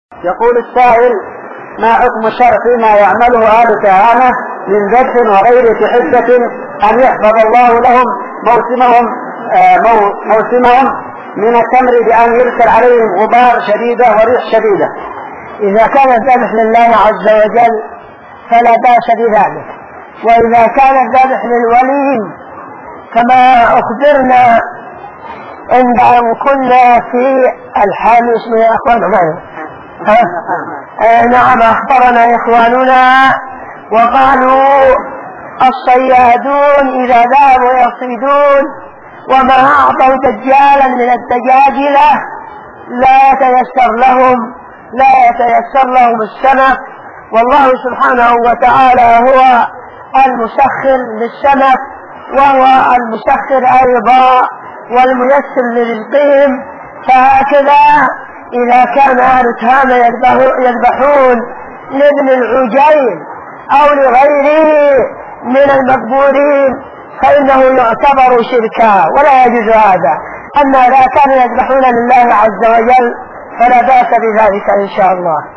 يقول السائل: ما حكم الشرع فيما يعمله أهل كهانة من ذبح وغيره في حجة أن يحفظ الله لهم موسمهم من التمر بأن يرسل عليهم غبار شديدة وريح شديدة؟ إذا كان الذبح لله عز وجل فلا بأس بذلك، وإذا كان الذبح للولي كما أخبرنا عندما كنا في الحامس من أخواننا نعم أخبرنا إخواننا وقالوا الصيادون إذا ذهبوا يصيدون وما أعطوا دجالا من الدجاجلة لا يتيسر لهم السمك، والله سبحانه وتعالى هو المسخر للسمك وهو المسخر أيضا والميسر لرزقهم. فهكذا إذا كان أهل تهامة يذبحون لابن العجين أو لغيره من المقبورين فإنه يعتبر شركا ولا يجوز هذا. أما إذا كانوا يذبحون لله عز وجل فلا بأس بذلك إن شاء الله.